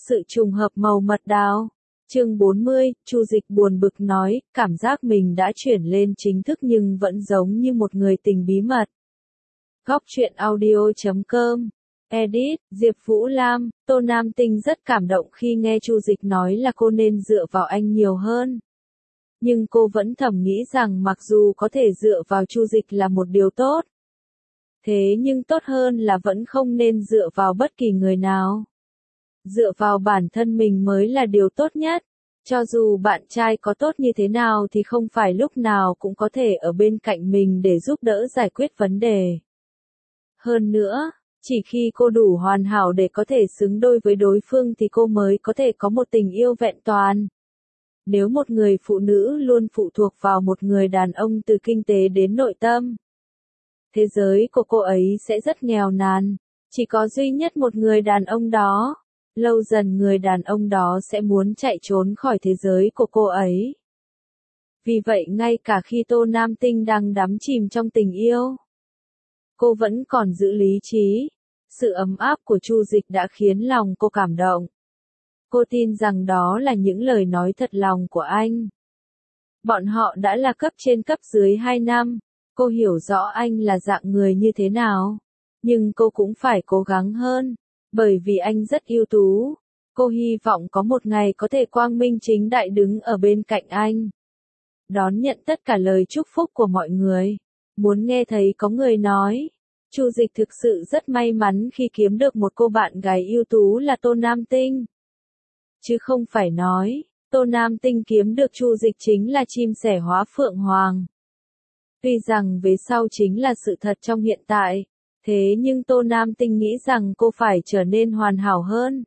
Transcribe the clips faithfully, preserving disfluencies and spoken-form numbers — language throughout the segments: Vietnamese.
Sự trùng hợp màu mật đào. Chương bốn mươi, Chu Dịch buồn bực nói, cảm giác mình đã chuyển lên chính thức nhưng vẫn giống như một người tình bí mật. Góc truyện audio chấm com. Edit, Diệp Vũ Lam. Tô Nam Tinh rất cảm động khi nghe Chu Dịch nói là cô nên dựa vào anh nhiều hơn. Nhưng cô vẫn thầm nghĩ rằng mặc dù có thể dựa vào Chu Dịch là một điều tốt. Thế nhưng tốt hơn là vẫn không nên dựa vào bất kỳ người nào. Dựa vào bản thân mình mới là điều tốt nhất. Cho dù bạn trai có tốt như thế nào thì không phải lúc nào cũng có thể ở bên cạnh mình để giúp đỡ giải quyết vấn đề. Hơn nữa, chỉ khi cô đủ hoàn hảo để có thể xứng đôi với đối phương thì cô mới có thể có một tình yêu vẹn toàn. Nếu một người phụ nữ luôn phụ thuộc vào một người đàn ông từ kinh tế đến nội tâm, thế giới của cô ấy sẽ rất nghèo nàn. Chỉ có duy nhất một người đàn ông đó. Lâu dần người đàn ông đó sẽ muốn chạy trốn khỏi thế giới của cô ấy. Vì vậy ngay cả khi Tô Nam Tinh đang đắm chìm trong tình yêu, cô vẫn còn giữ lý trí. Sự ấm áp của Chu Dịch đã khiến lòng cô cảm động. Cô tin rằng đó là những lời nói thật lòng của anh. Bọn họ đã là cấp trên cấp dưới hai năm. Cô hiểu rõ anh là dạng người như thế nào. Nhưng cô cũng phải cố gắng hơn. Bởi vì anh rất ưu tú, cô hy vọng có một ngày có thể quang minh chính đại đứng ở bên cạnh anh. Đón nhận tất cả lời chúc phúc của mọi người. Muốn nghe thấy có người nói, Chu Dịch thực sự rất may mắn khi kiếm được một cô bạn gái ưu tú là Tô Nam Tinh. Chứ không phải nói, Tô Nam Tinh kiếm được Chu Dịch chính là chim sẻ hóa phượng hoàng. Tuy rằng về sau chính là sự thật trong hiện tại. Thế nhưng Tô Nam Tinh nghĩ rằng cô phải trở nên hoàn hảo hơn.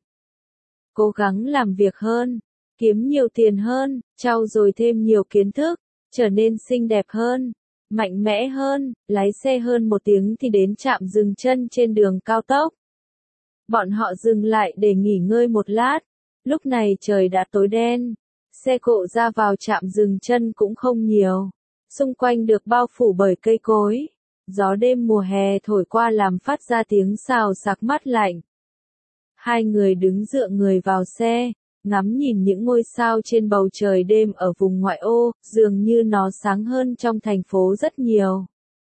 Cố gắng làm việc hơn, kiếm nhiều tiền hơn, trau dồi thêm nhiều kiến thức, trở nên xinh đẹp hơn, mạnh mẽ hơn, lái xe hơn một tiếng thì đến trạm dừng chân trên đường cao tốc. Bọn họ dừng lại để nghỉ ngơi một lát, lúc này trời đã tối đen, xe cộ ra vào trạm dừng chân cũng không nhiều, xung quanh được bao phủ bởi cây cối. Gió đêm mùa hè thổi qua làm phát ra tiếng xào xạc mát lạnh. Hai người đứng dựa người vào xe, ngắm nhìn những ngôi sao trên bầu trời đêm ở vùng ngoại ô, dường như nó sáng hơn trong thành phố rất nhiều.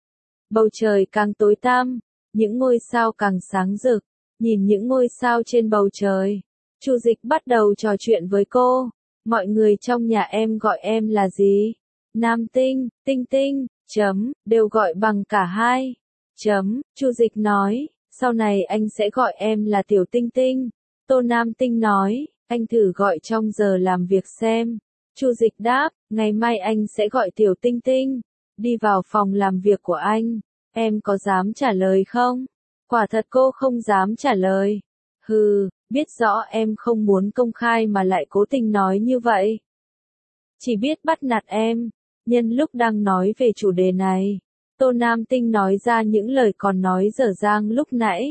Bầu trời càng tối tăm, những ngôi sao càng sáng rực, nhìn những ngôi sao trên bầu trời. Chu Dịch bắt đầu trò chuyện với cô, mọi người trong nhà em gọi em là gì? Nam Tinh, Tinh Tinh. Chấm, đều gọi bằng cả hai. Chấm, Chu Dịch nói, sau này anh sẽ gọi em là Tiểu Tinh Tinh. Tô Nam Tinh nói, anh thử gọi trong giờ làm việc xem. Chu Dịch đáp, ngày mai anh sẽ gọi Tiểu Tinh Tinh. Đi vào phòng làm việc của anh, em có dám trả lời không? Quả thật cô không dám trả lời. Hừ, biết rõ em không muốn công khai mà lại cố tình nói như vậy. Chỉ biết bắt nạt em. Nhân lúc đang nói về chủ đề này, Tô Nam Tinh nói ra những lời còn nói dở dang lúc nãy.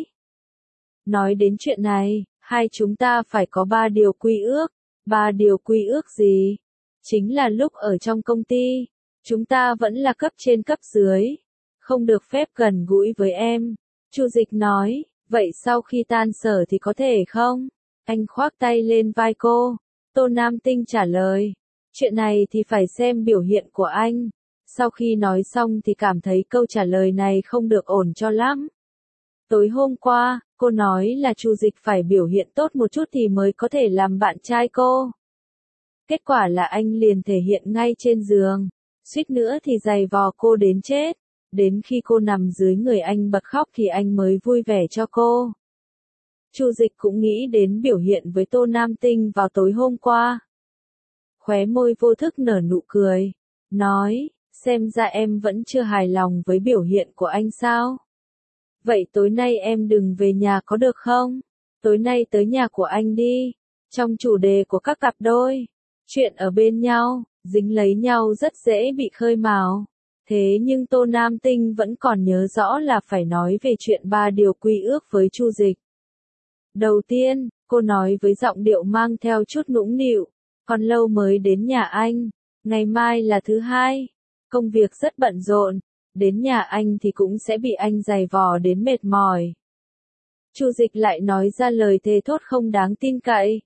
Nói đến chuyện này, hai chúng ta phải có ba điều quy ước. Ba điều quy ước gì? Chính là lúc ở trong công ty, chúng ta vẫn là cấp trên cấp dưới, không được phép gần gũi với em. Chu Dịch nói, vậy sau khi tan sở thì có thể không? Anh khoác tay lên vai cô. Tô Nam Tinh trả lời. Chuyện này thì phải xem biểu hiện của anh. Sau khi nói xong thì cảm thấy câu trả lời này không được ổn cho lắm. Tối hôm qua, cô nói là Chu Dịch phải biểu hiện tốt một chút thì mới có thể làm bạn trai cô. Kết quả là anh liền thể hiện ngay trên giường. Suýt nữa thì giày vò cô đến chết. Đến khi cô nằm dưới người anh bật khóc thì anh mới vui vẻ cho cô. Chu Dịch cũng nghĩ đến biểu hiện với Tô Nam Tinh vào tối hôm qua. Khóe môi vô thức nở nụ cười, nói, xem ra em vẫn chưa hài lòng với biểu hiện của anh sao? Vậy tối nay em đừng về nhà có được không? Tối nay tới nhà của anh đi. Trong chủ đề của các cặp đôi, chuyện ở bên nhau, dính lấy nhau rất dễ bị khơi mào. Thế nhưng Tô Nam Tinh vẫn còn nhớ rõ là phải nói về chuyện ba điều quy ước với Chu Dịch. Đầu tiên, cô nói với giọng điệu mang theo chút nũng nịu. Còn lâu mới đến nhà anh, ngày mai là thứ hai, công việc rất bận rộn, đến nhà anh thì cũng sẽ bị anh giày vò đến mệt mỏi. Chu Dịch lại nói ra lời thề thốt không đáng tin cậy.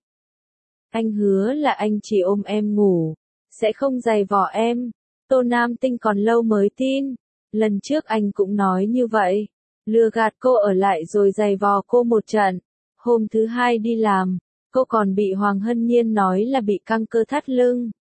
Anh hứa là anh chỉ ôm em ngủ, sẽ không giày vò em. Tô Nam Tinh còn lâu mới tin. Lần trước anh cũng nói như vậy. Lừa gạt cô ở lại rồi giày vò cô một trận. Hôm thứ hai đi làm, cô còn bị Hoàng Hân Nhiên nói là bị căng cơ thắt lưng.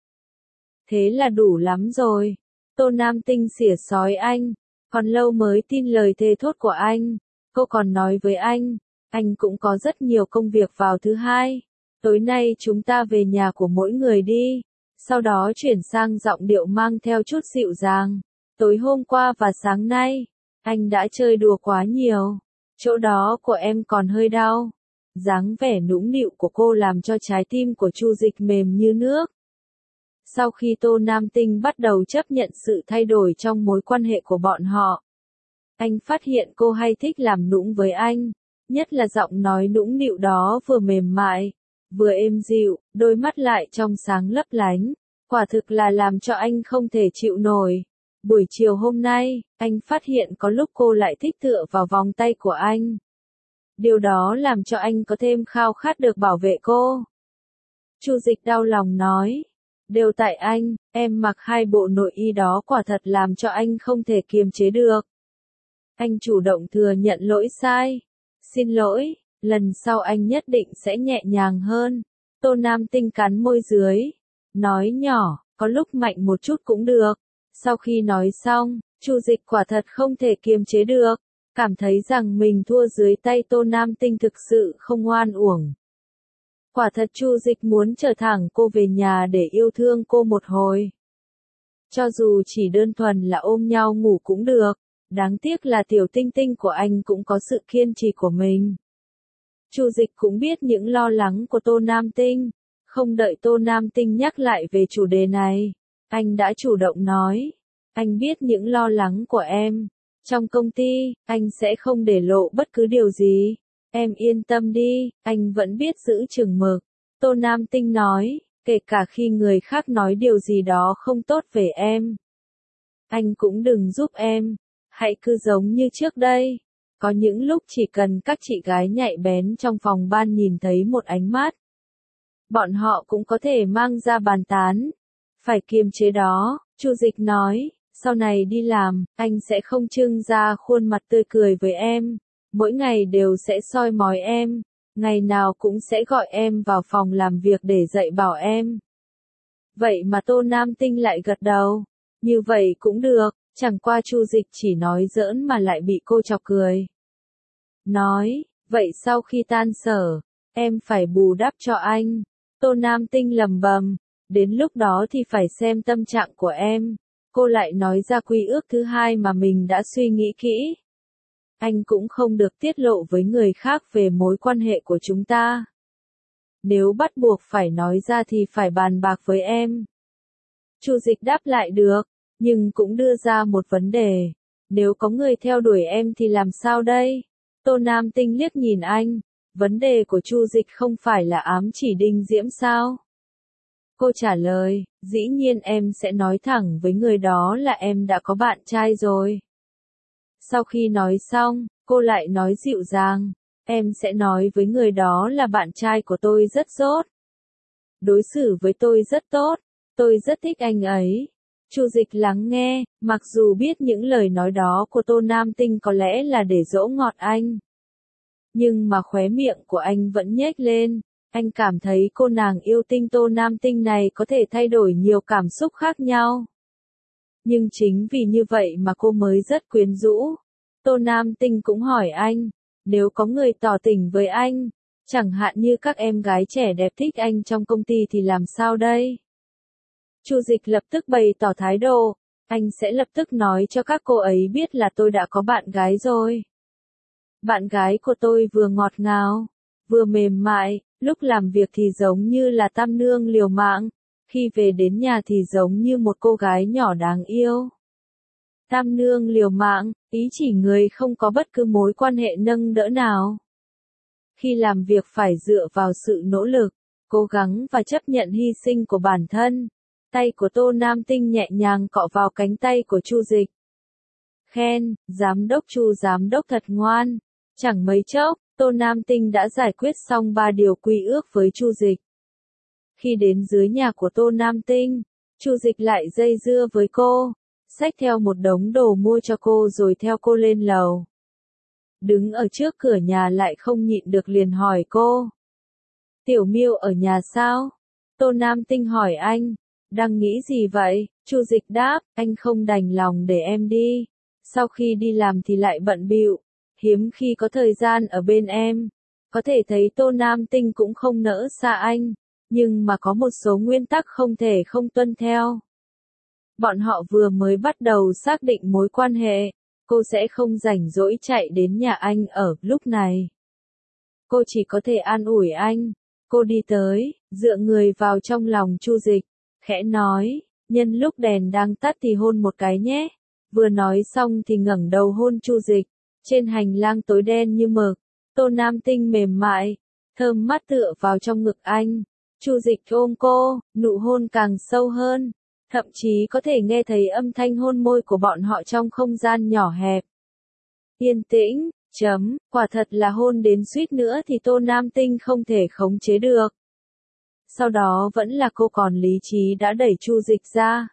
Thế là đủ lắm rồi. Tô Nam Tinh xỉa xói anh. Còn lâu mới tin lời thề thốt của anh. Cô còn nói với anh, anh cũng có rất nhiều công việc vào thứ hai. Tối nay chúng ta về nhà của mỗi người đi. Sau đó chuyển sang giọng điệu mang theo chút dịu dàng. Tối hôm qua và sáng nay, anh đã chơi đùa quá nhiều. Chỗ đó của em còn hơi đau. Dáng vẻ nũng nịu của cô làm cho trái tim của Chu Dịch mềm như nước. Sau khi Tô Nam Tinh bắt đầu chấp nhận sự thay đổi trong mối quan hệ của bọn họ, anh phát hiện cô hay thích làm nũng với anh, nhất là giọng nói nũng nịu đó vừa mềm mại, vừa êm dịu, đôi mắt lại trong sáng lấp lánh, quả thực là làm cho anh không thể chịu nổi. Buổi chiều hôm nay, anh phát hiện có lúc cô lại thích tựa vào vòng tay của anh. Điều đó làm cho anh có thêm khao khát được bảo vệ cô. Chu Dịch đau lòng nói, đều tại anh, em mặc hai bộ nội y đó quả thật làm cho anh không thể kiềm chế được. Anh chủ động thừa nhận lỗi sai. Xin lỗi, lần sau anh nhất định sẽ nhẹ nhàng hơn. Tô Nam Tinh cắn môi dưới, nói nhỏ, có lúc mạnh một chút cũng được. Sau khi nói xong, Chu Dịch quả thật không thể kiềm chế được, cảm thấy rằng mình thua dưới tay Tô Nam Tinh thực sự không oan uổng. Quả thật Chu Dịch muốn trở thẳng cô về nhà để yêu thương cô một hồi. Cho dù chỉ đơn thuần là ôm nhau ngủ cũng được, đáng tiếc là tiểu tinh tinh của anh cũng có sự kiên trì của mình. Chu Dịch cũng biết những lo lắng của Tô Nam Tinh, không đợi Tô Nam Tinh nhắc lại về chủ đề này, anh đã chủ động nói, anh biết những lo lắng của em, trong công ty, anh sẽ không để lộ bất cứ điều gì. Em yên tâm đi, anh vẫn biết giữ chừng mực. Tô Nam Tinh nói, kể cả khi người khác nói điều gì đó không tốt về em. Anh cũng đừng giúp em, hãy cứ giống như trước đây. Có những lúc chỉ cần các chị gái nhạy bén trong phòng ban nhìn thấy một ánh mắt, bọn họ cũng có thể mang ra bàn tán. Phải kiềm chế đó, Chu Dịch nói, sau này đi làm, anh sẽ không trưng ra khuôn mặt tươi cười với em. Mỗi ngày đều sẽ soi mói em, ngày nào cũng sẽ gọi em vào phòng làm việc để dạy bảo em. Vậy mà Tô Nam Tinh lại gật đầu, như vậy cũng được, chẳng qua Chu Dịch chỉ nói giỡn mà lại bị cô chọc cười. Nói, vậy sau khi tan sở, em phải bù đắp cho anh. Tô Nam Tinh lầm bầm, đến lúc đó thì phải xem tâm trạng của em. Cô lại nói ra quy ước thứ hai mà mình đã suy nghĩ kỹ. Anh cũng không được tiết lộ với người khác về mối quan hệ của chúng ta. Nếu bắt buộc phải nói ra thì phải bàn bạc với em. Chu Dịch đáp lại được, nhưng cũng đưa ra một vấn đề. Nếu có người theo đuổi em thì làm sao đây? Tô Nam Tinh liếc nhìn anh, vấn đề của Chu Dịch không phải là ám chỉ Đinh Diễm sao? Cô trả lời, dĩ nhiên em sẽ nói thẳng với người đó là em đã có bạn trai rồi. Sau khi nói xong, cô lại nói dịu dàng, em sẽ nói với người đó là bạn trai của tôi rất tốt. Đối xử với tôi rất tốt, tôi rất thích anh ấy. Chu Dịch lắng nghe, mặc dù biết những lời nói đó của Tô Nam Tinh có lẽ là để dỗ ngọt anh. Nhưng mà khóe miệng của anh vẫn nhếch lên, anh cảm thấy cô nàng yêu tinh Tô Nam Tinh này có thể thay đổi nhiều cảm xúc khác nhau. Nhưng chính vì như vậy mà cô mới rất quyến rũ. Tô Nam Tinh cũng hỏi anh, nếu có người tỏ tình với anh, chẳng hạn như các em gái trẻ đẹp thích anh trong công ty thì làm sao đây? Chu Dịch lập tức bày tỏ thái độ, anh sẽ lập tức nói cho các cô ấy biết là tôi đã có bạn gái rồi. Bạn gái của tôi vừa ngọt ngào, vừa mềm mại, lúc làm việc thì giống như là tam nương liều mạng, khi về đến nhà thì giống như một cô gái nhỏ đáng yêu. Tam nương liều mạng, ý chỉ người không có bất cứ mối quan hệ nâng đỡ nào. Khi làm việc phải dựa vào sự nỗ lực, cố gắng và chấp nhận hy sinh của bản thân. Tay của Tô Nam Tinh nhẹ nhàng cọ vào cánh tay của Chu Dịch. Khen, giám đốc Chu giám đốc thật ngoan. Chẳng mấy chốc, Tô Nam Tinh đã giải quyết xong ba điều quy ước với Chu Dịch. Khi đến dưới nhà của Tô Nam Tinh, Chu Dịch lại dây dưa với cô, xách theo một đống đồ mua cho cô rồi theo cô lên lầu. Đứng ở trước cửa nhà lại không nhịn được liền hỏi cô. Tiểu Miêu ở nhà sao? Tô Nam Tinh hỏi anh. Đang nghĩ gì vậy? Chu Dịch đáp, anh không đành lòng để em đi. Sau khi đi làm thì lại bận bịu, hiếm khi có thời gian ở bên em. Có thể thấy Tô Nam Tinh cũng không nỡ xa anh, nhưng mà có một số nguyên tắc không thể không tuân theo. Bọn họ vừa mới bắt đầu xác định mối quan hệ, cô sẽ không rảnh rỗi chạy đến nhà anh ở lúc này. Cô chỉ có thể an ủi anh. Cô đi tới, dựa người vào trong lòng Chu Dịch, khẽ nói, nhân lúc đèn đang tắt thì hôn một cái nhé. Vừa nói xong thì ngẩng đầu hôn Chu Dịch. Trên hành lang tối đen như mực, Tô Nam Tinh mềm mại, thơm mát tựa vào trong ngực anh. Chu Dịch ôm cô, nụ hôn càng sâu hơn, thậm chí có thể nghe thấy âm thanh hôn môi của bọn họ trong không gian nhỏ hẹp. Yên tĩnh, chấm, quả thật là hôn đến suýt nữa thì Tô Nam Tinh không thể khống chế được. Sau đó vẫn là cô còn lý trí đã đẩy Chu Dịch ra.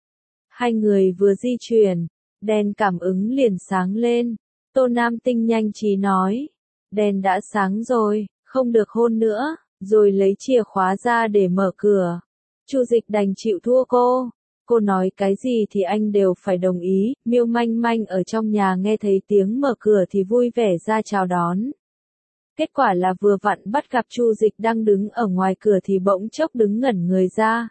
Hai người vừa di chuyển, đèn cảm ứng liền sáng lên. Tô Nam Tinh nhanh trí nói, đèn đã sáng rồi, không được hôn nữa, rồi lấy chìa khóa ra để mở cửa. Chu Dịch đành chịu thua cô. Cô nói cái gì thì anh đều phải đồng ý. Miêu Manh Manh ở trong nhà nghe thấy tiếng mở cửa thì vui vẻ ra chào đón. Kết quả là vừa vặn bắt gặp Chu Dịch đang đứng ở ngoài cửa thì bỗng chốc đứng ngẩn người ra.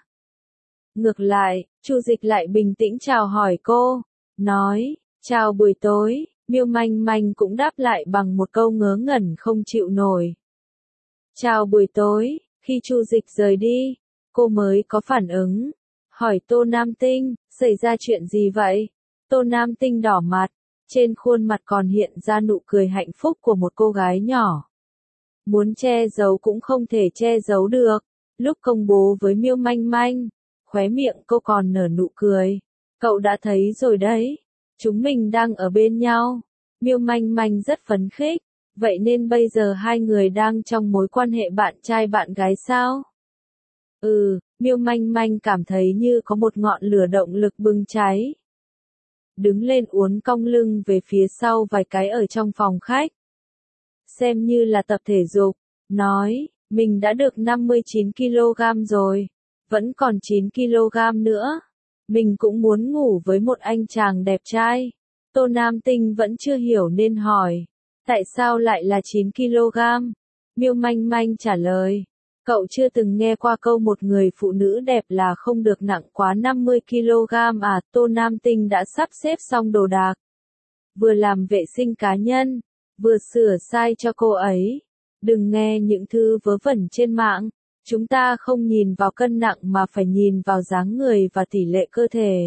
Ngược lại, Chu Dịch lại bình tĩnh chào hỏi cô, nói, chào buổi tối. Miêu Manh Manh cũng đáp lại bằng một câu ngớ ngẩn không chịu nổi. Chào buổi tối. Khi Chu Dịch rời đi, cô mới có phản ứng. Hỏi Tô Nam Tinh, xảy ra chuyện gì vậy? Tô Nam Tinh đỏ mặt, trên khuôn mặt còn hiện ra nụ cười hạnh phúc của một cô gái nhỏ. Muốn che giấu cũng không thể che giấu được. Lúc công bố với Miêu Manh Manh, khóe miệng cô còn nở nụ cười. Cậu đã thấy rồi đấy, chúng mình đang ở bên nhau. Miêu Manh Manh rất phấn khích, vậy nên bây giờ hai người đang trong mối quan hệ bạn trai bạn gái sao? Ừ, Miêu Manh Manh cảm thấy như có một ngọn lửa động lực bừng cháy. Đứng lên uốn cong lưng về phía sau vài cái ở trong phòng khách. Xem như là tập thể dục, nói, mình đã được năm mươi chín ki lô gam rồi, vẫn còn chín ki lô gam nữa. Mình cũng muốn ngủ với một anh chàng đẹp trai. Tô Nam Tinh vẫn chưa hiểu nên hỏi, tại sao lại là chín ki lô gam? Miêu Manh Manh trả lời, cậu chưa từng nghe qua câu một người phụ nữ đẹp là không được nặng quá năm mươi ki lô gam à? Tô Nam Tinh đã sắp xếp xong đồ đạc, vừa làm vệ sinh cá nhân, vừa sửa sai cho cô ấy. Đừng nghe những thứ vớ vẩn trên mạng, chúng ta không nhìn vào cân nặng mà phải nhìn vào dáng người và tỷ lệ cơ thể.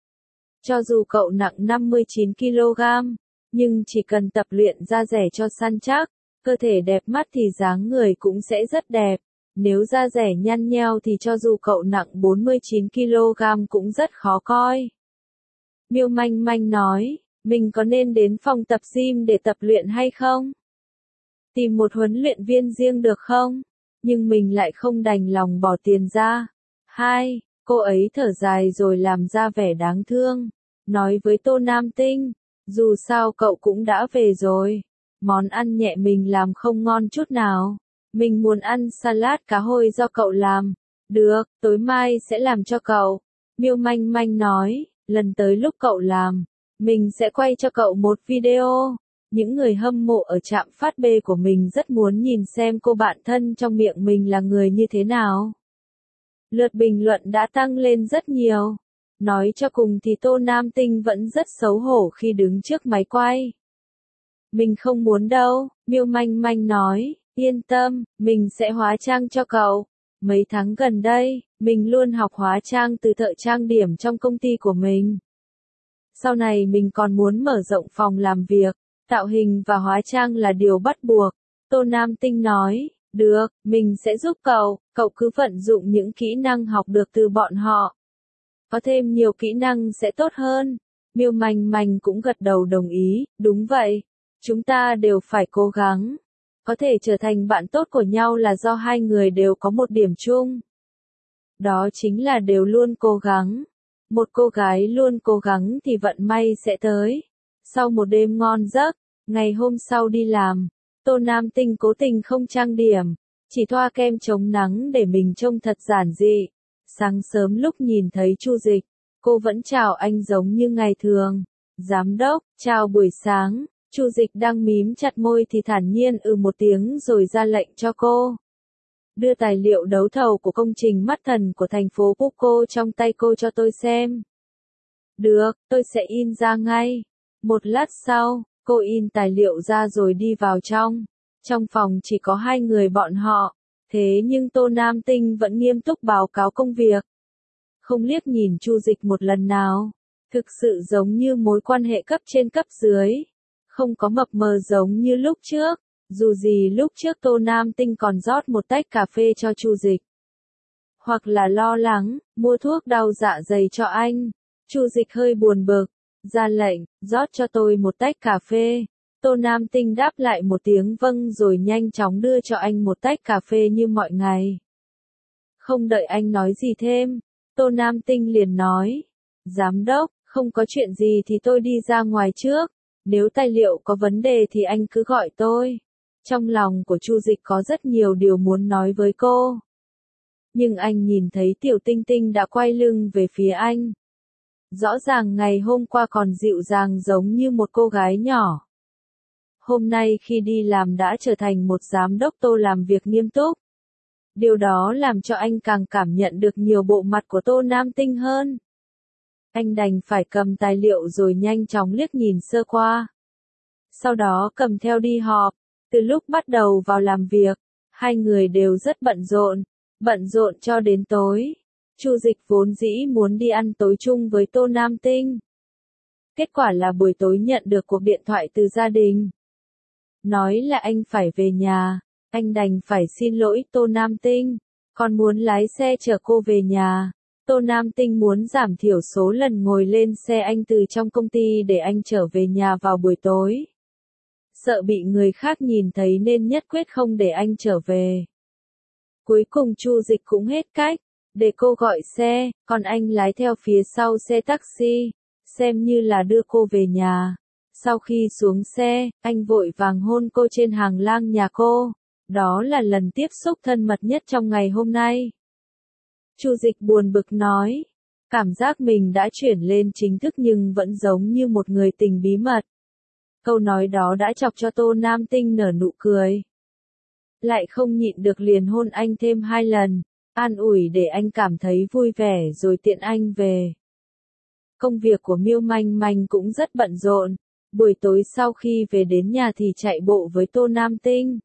Cho dù cậu nặng năm mươi chín ki lô gam, nhưng chỉ cần tập luyện da dẻ cho săn chắc, cơ thể đẹp mắt thì dáng người cũng sẽ rất đẹp. Nếu da dẻ nhăn nheo thì cho dù cậu nặng bốn mươi chín ki lô gam cũng rất khó coi. Miêu Manh Manh nói, mình có nên đến phòng tập gym để tập luyện hay không? Tìm một huấn luyện viên riêng được không? Nhưng mình lại không đành lòng bỏ tiền ra. Hai, cô ấy thở dài rồi làm ra vẻ đáng thương. Nói với Tô Nam Tinh, dù sao cậu cũng đã về rồi. Món ăn nhẹ mình làm không ngon chút nào. Mình muốn ăn salad cá hồi do cậu làm. Được, tối mai sẽ làm cho cậu. Miêu Manh Manh nói, lần tới lúc cậu làm, mình sẽ quay cho cậu một video. Những người hâm mộ ở trạm phát B của mình rất muốn nhìn xem cô bạn thân trong miệng mình là người như thế nào. Lượt bình luận đã tăng lên rất nhiều. Nói cho cùng thì Tô Nam Tinh vẫn rất xấu hổ khi đứng trước máy quay. Mình không muốn đâu, Miêu Manh Manh nói, yên tâm, mình sẽ hóa trang cho cậu. Mấy tháng gần đây, mình luôn học hóa trang từ thợ trang điểm trong công ty của mình. Sau này mình còn muốn mở rộng phòng làm việc, tạo hình và hóa trang là điều bắt buộc. Tô Nam Tinh nói, được, mình sẽ giúp cậu, cậu cứ vận dụng những kỹ năng học được từ bọn họ. Có thêm nhiều kỹ năng sẽ tốt hơn. Miêu Manh Manh cũng gật đầu đồng ý, đúng vậy. Chúng ta đều phải cố gắng. Có thể trở thành bạn tốt của nhau là do hai người đều có một điểm chung. Đó chính là đều luôn cố gắng. Một cô gái luôn cố gắng thì vận may sẽ tới. Sau một đêm ngon giấc, ngày hôm sau đi làm, Tô Nam Tinh cố tình không trang điểm, chỉ thoa kem chống nắng để mình trông thật giản dị. Sáng sớm lúc nhìn thấy Chu Dịch, cô vẫn chào anh giống như ngày thường. Giám đốc, chào buổi sáng. Chu Dịch đang mím chặt môi thì thản nhiên ừ một tiếng rồi ra lệnh cho cô. Đưa tài liệu đấu thầu của công trình mắt thần của thành phố Puco trong tay cô cho tôi xem. Được, tôi sẽ in ra ngay. Một lát sau, cô in tài liệu ra rồi đi vào trong. Trong phòng chỉ có hai người bọn họ, thế nhưng Tô Nam Tinh vẫn nghiêm túc báo cáo công việc. Không liếc nhìn Chu Dịch một lần nào. Thực sự giống như mối quan hệ cấp trên cấp dưới. Không có mập mờ giống như lúc trước. Dù gì lúc trước Tô Nam Tinh còn rót một tách cà phê cho Chu Dịch. Hoặc là lo lắng, mua thuốc đau dạ dày cho anh. Chu Dịch hơi buồn bực, ra lệnh, rót cho tôi một tách cà phê. Tô Nam Tinh đáp lại một tiếng vâng rồi nhanh chóng đưa cho anh một tách cà phê như mọi ngày. Không đợi anh nói gì thêm, Tô Nam Tinh liền nói, giám đốc, không có chuyện gì thì tôi đi ra ngoài trước, nếu tài liệu có vấn đề thì anh cứ gọi tôi. Trong lòng của Chu Dịch có rất nhiều điều muốn nói với cô. Nhưng anh nhìn thấy Tiểu Tinh Tinh đã quay lưng về phía anh. Rõ ràng ngày hôm qua còn dịu dàng giống như một cô gái nhỏ. Hôm nay khi đi làm đã trở thành một giám đốc Tô làm việc nghiêm túc. Điều đó làm cho anh càng cảm nhận được nhiều bộ mặt của Tô Nam Tinh hơn. Anh đành phải cầm tài liệu rồi nhanh chóng liếc nhìn sơ qua. Sau đó cầm theo đi họp. Từ lúc bắt đầu vào làm việc, hai người đều rất bận rộn, bận rộn cho đến tối. Chu Dịch vốn dĩ muốn đi ăn tối chung với Tô Nam Tinh. Kết quả là buổi tối nhận được cuộc điện thoại từ gia đình. Nói là anh phải về nhà, anh đành phải xin lỗi Tô Nam Tinh, còn muốn lái xe chở cô về nhà. Tô Nam Tinh muốn giảm thiểu số lần ngồi lên xe anh từ trong công ty để anh trở về nhà vào buổi tối. Sợ bị người khác nhìn thấy nên nhất quyết không để anh trở về. Cuối cùng Chu Dịch cũng hết cách, để cô gọi xe, còn anh lái theo phía sau xe taxi, xem như là đưa cô về nhà. Sau khi xuống xe, anh vội vàng hôn cô trên hàng lang nhà cô. Đó là lần tiếp xúc thân mật nhất trong ngày hôm nay. Chu Dịch buồn bực nói, cảm giác mình đã chuyển lên chính thức nhưng vẫn giống như một người tình bí mật. Câu nói đó đã chọc cho Tô Nam Tinh nở nụ cười. Lại không nhịn được liền hôn anh thêm hai lần, an ủi để anh cảm thấy vui vẻ rồi tiện anh về. Công việc của Miêu Manh Manh cũng rất bận rộn, buổi tối sau khi về đến nhà thì chạy bộ với Tô Nam Tinh.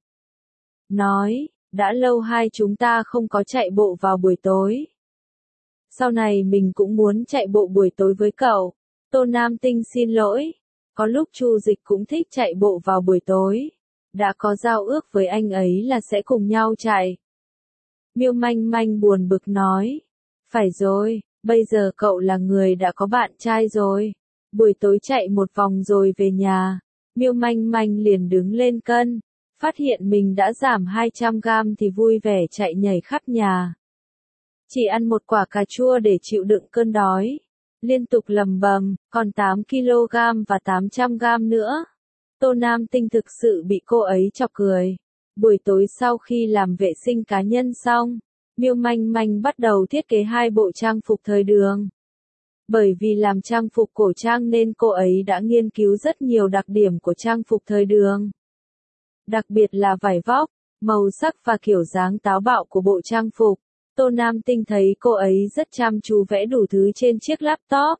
Nói, đã lâu hai chúng ta không có chạy bộ vào buổi tối. Sau này mình cũng muốn chạy bộ buổi tối với cậu. Tô Nam Tinh xin lỗi. Có lúc Chu Dịch cũng thích chạy bộ vào buổi tối. Đã có giao ước với anh ấy là sẽ cùng nhau chạy. Miêu Manh Manh buồn bực nói. Phải rồi, bây giờ cậu là người đã có bạn trai rồi. Buổi tối chạy một vòng rồi về nhà. Miêu Manh Manh liền đứng lên cân. Phát hiện mình đã giảm hai trăm gam thì vui vẻ chạy nhảy khắp nhà. Chỉ ăn một quả cà chua để chịu đựng cơn đói. Liên tục lầm bầm, còn tám ki lô gam và tám trăm gam nữa. Tô Nam Tinh thực sự bị cô ấy chọc cười. Buổi tối sau khi làm vệ sinh cá nhân xong, Miêu Manh Manh bắt đầu thiết kế hai bộ trang phục thời đường. Bởi vì làm trang phục cổ trang nên cô ấy đã nghiên cứu rất nhiều đặc điểm của trang phục thời đường. Đặc biệt là vải vóc, màu sắc và kiểu dáng táo bạo của bộ trang phục. Tô Nam Tinh thấy cô ấy rất chăm chú vẽ đủ thứ trên chiếc laptop.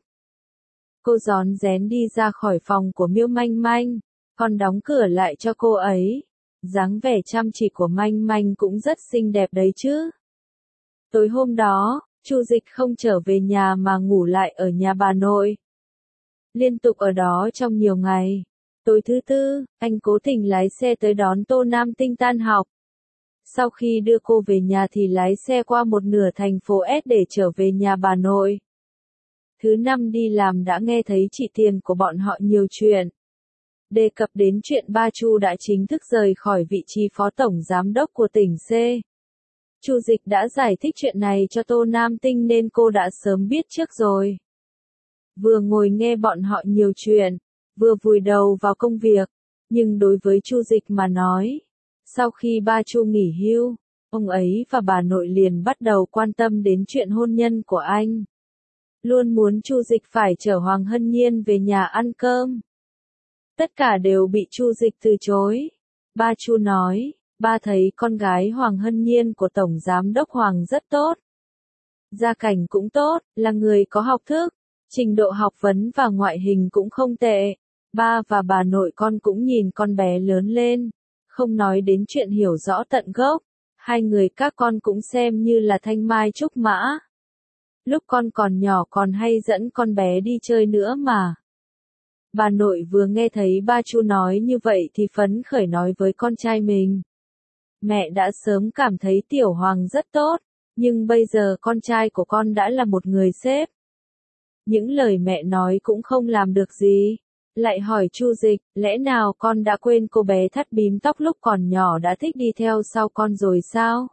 Cô rón rén đi ra khỏi phòng của Miêu Manh Manh, còn đóng cửa lại cho cô ấy. Dáng vẻ chăm chỉ của Manh Manh cũng rất xinh đẹp đấy chứ. Tối hôm đó, Chu Dịch không trở về nhà mà ngủ lại ở nhà bà nội. Liên tục ở đó trong nhiều ngày. Tối thứ tư, anh cố tình lái xe tới đón Tô Nam Tinh tan học. Sau khi đưa cô về nhà thì lái xe qua một nửa thành phố S để trở về nhà bà nội. Thứ năm đi làm đã nghe thấy chị Tiền của bọn họ nhiều chuyện. Đề cập đến chuyện ba Chu đã chính thức rời khỏi vị trí phó tổng giám đốc của tỉnh C. Chu Dịch đã giải thích chuyện này cho Tô Nam Tinh nên cô đã sớm biết trước rồi. Vừa ngồi nghe bọn họ nhiều chuyện, vừa vùi đầu vào công việc, nhưng đối với Chu Dịch mà nói, sau khi ba Chu nghỉ hưu, ông ấy và bà nội liền bắt đầu quan tâm đến chuyện hôn nhân của anh. Luôn muốn Chu Dịch phải chở Hoàng Hân Nhiên về nhà ăn cơm. Tất cả đều bị Chu Dịch từ chối. Ba Chu nói, ba thấy con gái Hoàng Hân Nhiên của Tổng Giám đốc Hoàng rất tốt. Gia cảnh cũng tốt, là người có học thức, trình độ học vấn và ngoại hình cũng không tệ. Ba và bà nội con cũng nhìn con bé lớn lên, không nói đến chuyện hiểu rõ tận gốc. Hai người các con cũng xem như là thanh mai trúc mã. Lúc con còn nhỏ còn hay dẫn con bé đi chơi nữa mà. Bà nội vừa nghe thấy ba Chu nói như vậy thì phấn khởi nói với con trai mình. Mẹ đã sớm cảm thấy Tiểu Hoàng rất tốt, nhưng bây giờ con trai của con đã là một người sếp. Những lời mẹ nói cũng không làm được gì. Lại hỏi Chu Dịch, lẽ nào con đã quên cô bé thắt bím tóc lúc còn nhỏ đã thích đi theo sau con rồi sao?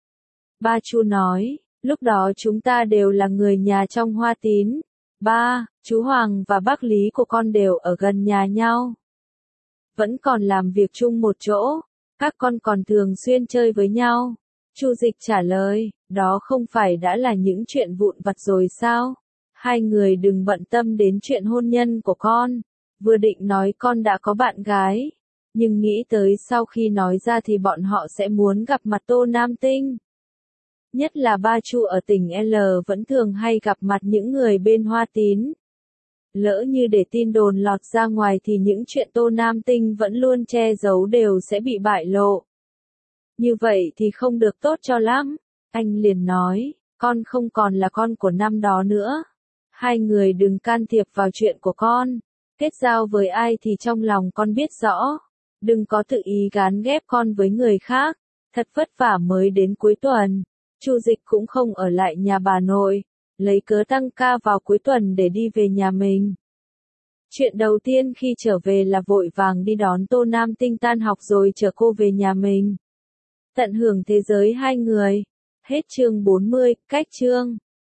Ba Chu nói, lúc đó chúng ta đều là người nhà trong Hoa Tín. Ba, chú Hoàng và bác Lý của con đều ở gần nhà nhau. Vẫn còn làm việc chung một chỗ, các con còn thường xuyên chơi với nhau. Chu Dịch trả lời, đó không phải đã là những chuyện vụn vặt rồi sao? Hai người đừng bận tâm đến chuyện hôn nhân của con. Vừa định nói con đã có bạn gái, nhưng nghĩ tới sau khi nói ra thì bọn họ sẽ muốn gặp mặt Tô Nam Tinh. Nhất là ba Chu ở tỉnh L vẫn thường hay gặp mặt những người bên Hoa Tín. Lỡ như để tin đồn lọt ra ngoài thì những chuyện Tô Nam Tinh vẫn luôn che giấu đều sẽ bị bại lộ. Như vậy thì không được tốt cho lắm. Anh liền nói, con không còn là con của năm đó nữa. Hai người đừng can thiệp vào chuyện của con. Kết giao với ai thì trong lòng con biết rõ. Đừng có tự ý gán ghép con với người khác. Thật vất vả mới đến cuối tuần. Chu Dịch cũng không ở lại nhà bà nội. Lấy cớ tăng ca vào cuối tuần để đi về nhà mình. Chuyện đầu tiên khi trở về là vội vàng đi đón Tô Nam Tinh tan học rồi chở cô về nhà mình. Tận hưởng thế giới hai người. Hết chương bốn mươi, cách chương.